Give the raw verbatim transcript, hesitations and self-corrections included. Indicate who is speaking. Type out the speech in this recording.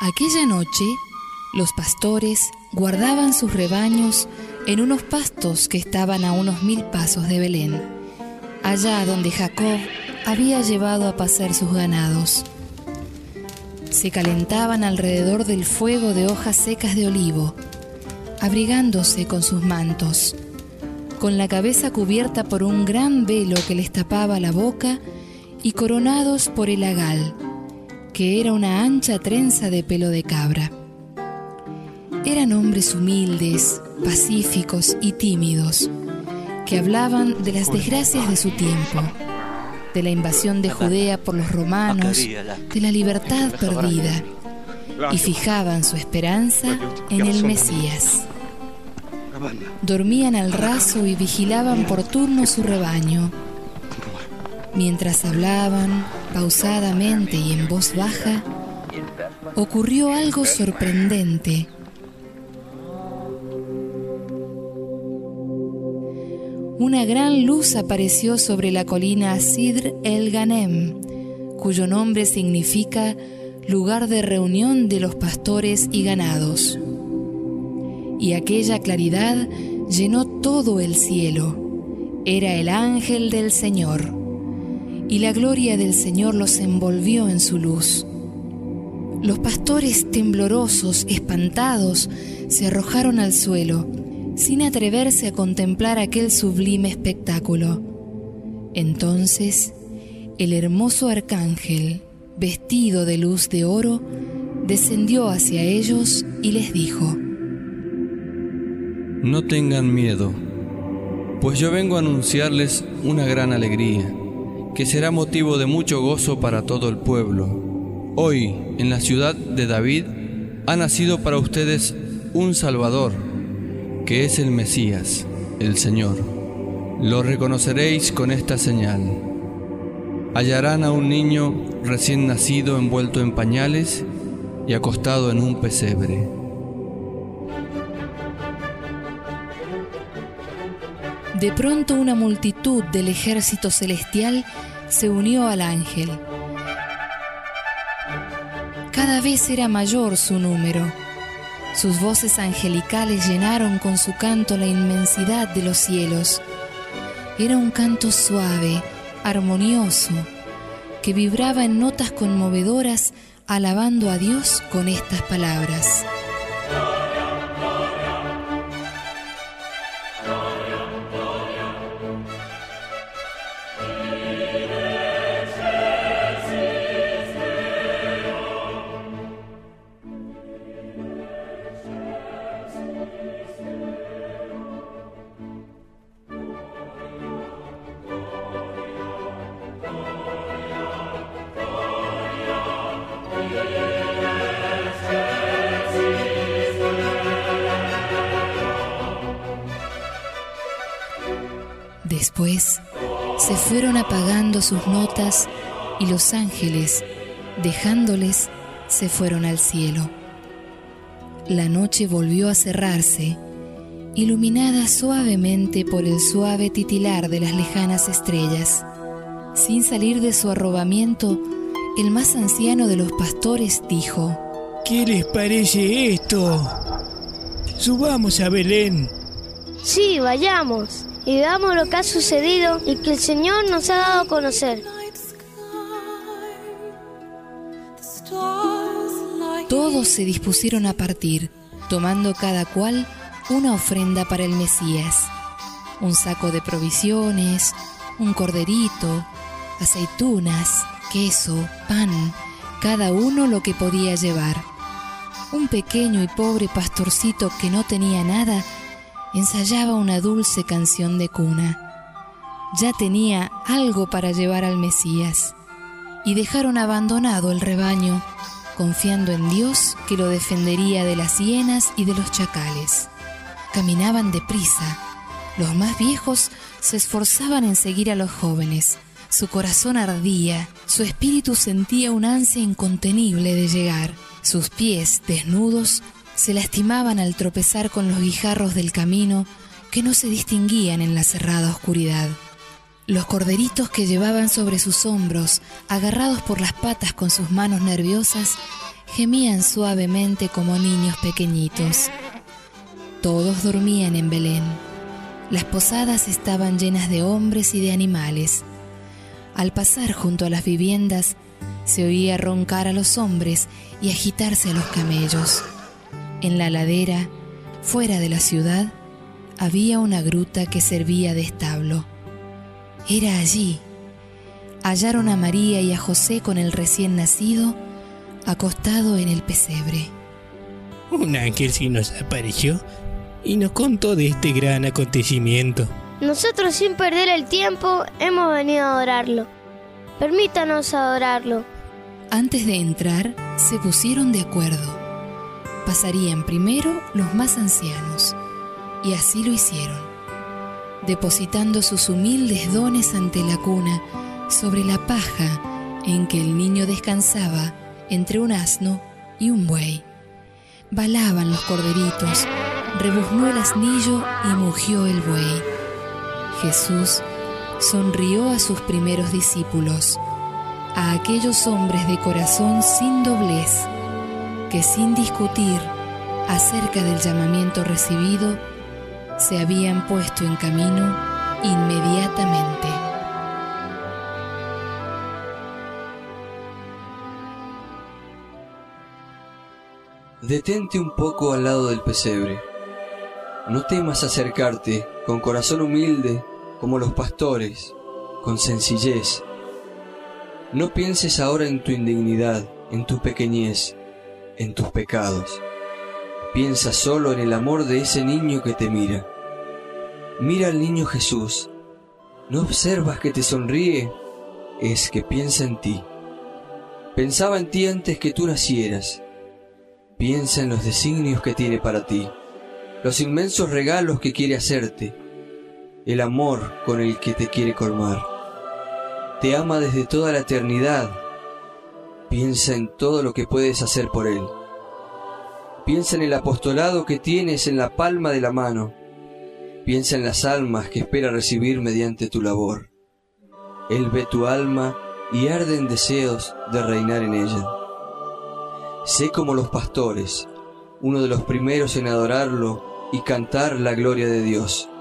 Speaker 1: Aquella noche, los pastores guardaban sus rebaños en unos pastos que estaban a unos mil pasos de Belén, allá donde Jacob había llevado a pacer sus ganados. Se calentaban alrededor del fuego de hojas secas de olivo, abrigándose con sus mantos, con la cabeza cubierta por un gran velo que les tapaba la boca y coronados por el agal, que era una ancha trenza de pelo de cabra. Eran hombres humildes, pacíficos y tímidos, que hablaban de las desgracias de su tiempo, de la invasión de Judea por los romanos, de la libertad perdida, y fijaban su esperanza en el Mesías. Dormían al raso y vigilaban por turno su rebaño. Mientras hablaban, pausadamente y en voz baja, ocurrió algo sorprendente. Una gran luz apareció sobre la colina Sidr el Ganem, cuyo nombre significa lugar de reunión de los pastores y ganados. Y aquella claridad llenó todo el cielo. Era el ángel del Señor, y la gloria del Señor los envolvió en su luz. Los pastores, temblorosos, espantados, se arrojaron al suelo, sin atreverse a contemplar aquel sublime espectáculo. Entonces, el hermoso arcángel, vestido de luz de oro, descendió hacia ellos y les dijo:
Speaker 2: No tengan miedo, pues yo vengo a anunciarles una gran alegría, que será motivo de mucho gozo para todo el pueblo. Hoy, en la ciudad de David, ha nacido para ustedes un Salvador, que es el Mesías, el Señor. Lo reconoceréis con esta señal. Hallarán a un niño recién nacido envuelto en pañales y acostado en un pesebre.
Speaker 1: De pronto una multitud del ejército celestial se unió al ángel. Cada vez era mayor su número. Sus voces angelicales llenaron con su canto la inmensidad de los cielos. Era un canto suave, armonioso, que vibraba en notas conmovedoras, alabando a Dios con estas palabras: Después se fueron apagando sus notas y los ángeles, dejándoles, se fueron al cielo. La noche volvió a cerrarse, iluminada suavemente por el suave titilar de las lejanas estrellas. Sin salir de su arrobamiento, el más anciano de los pastores dijo:
Speaker 3: ¿Qué les parece esto? Subamos a Belén.
Speaker 4: Sí, vayamos y veamos lo que ha sucedido y que el Señor nos ha dado a conocer.
Speaker 1: Todos se dispusieron a partir, tomando cada cual una ofrenda para el Mesías: un saco de provisiones, un corderito, aceitunas, queso, pan, cada uno lo que podía llevar. Un pequeño y pobre pastorcito que no tenía nada ensayaba una dulce canción de cuna. Ya tenía algo para llevar al Mesías, y dejaron abandonado el rebaño, confiando en Dios que lo defendería de las hienas y de los chacales. Caminaban deprisa. Los más viejos se esforzaban en seguir a los jóvenes. Su corazón ardía, su espíritu sentía un ansia incontenible de llegar. Sus pies, desnudos, se lastimaban al tropezar con los guijarros del camino que no se distinguían en la cerrada oscuridad. Los corderitos que llevaban sobre sus hombros, agarrados por las patas con sus manos nerviosas, gemían suavemente como niños pequeñitos. Todos dormían en Belén. Las posadas estaban llenas de hombres y de animales. Al pasar junto a las viviendas, se oía roncar a los hombres y agitarse a los camellos. En la ladera, fuera de la ciudad, había una gruta que servía de establo. Era allí. Hallaron a María y a José con el recién nacido, acostado en el pesebre.
Speaker 3: Un ángel sí nos apareció y nos contó de este gran acontecimiento.
Speaker 4: Nosotros, sin perder el tiempo, hemos venido a adorarlo. Permítanos adorarlo.
Speaker 1: Antes de entrar, se pusieron de acuerdo. Pasarían primero los más ancianos, y así lo hicieron, depositando sus humildes dones ante la cuna, sobre la paja en que el niño descansaba entre un asno y un buey. Balaban los corderitos, rebuznó el asnillo y mugió el buey. Jesús sonrió a sus primeros discípulos, a aquellos hombres de corazón sin doblez, que sin discutir acerca del llamamiento recibido, se habían puesto en camino inmediatamente.
Speaker 2: Detente un poco al lado del pesebre. No temas acercarte con corazón humilde como los pastores, con sencillez. No pienses ahora en tu indignidad, en tu pequeñez, en tus pecados. Piensa solo en el amor de ese niño que te mira. Mira al niño Jesús. ¿No observas que te sonríe? Es que piensa en ti. Pensaba en ti antes que tú nacieras. Piensa en los designios que tiene para ti, los inmensos regalos que quiere hacerte, el amor con el que te quiere colmar. Te ama desde toda la eternidad. Piensa en todo lo que puedes hacer por Él. Piensa en el apostolado que tienes en la palma de la mano. Piensa en las almas que espera recibir mediante tu labor. Él ve tu alma y arde en deseos de reinar en ella. Sé como los pastores, uno de los primeros en adorarlo y cantar la gloria de Dios.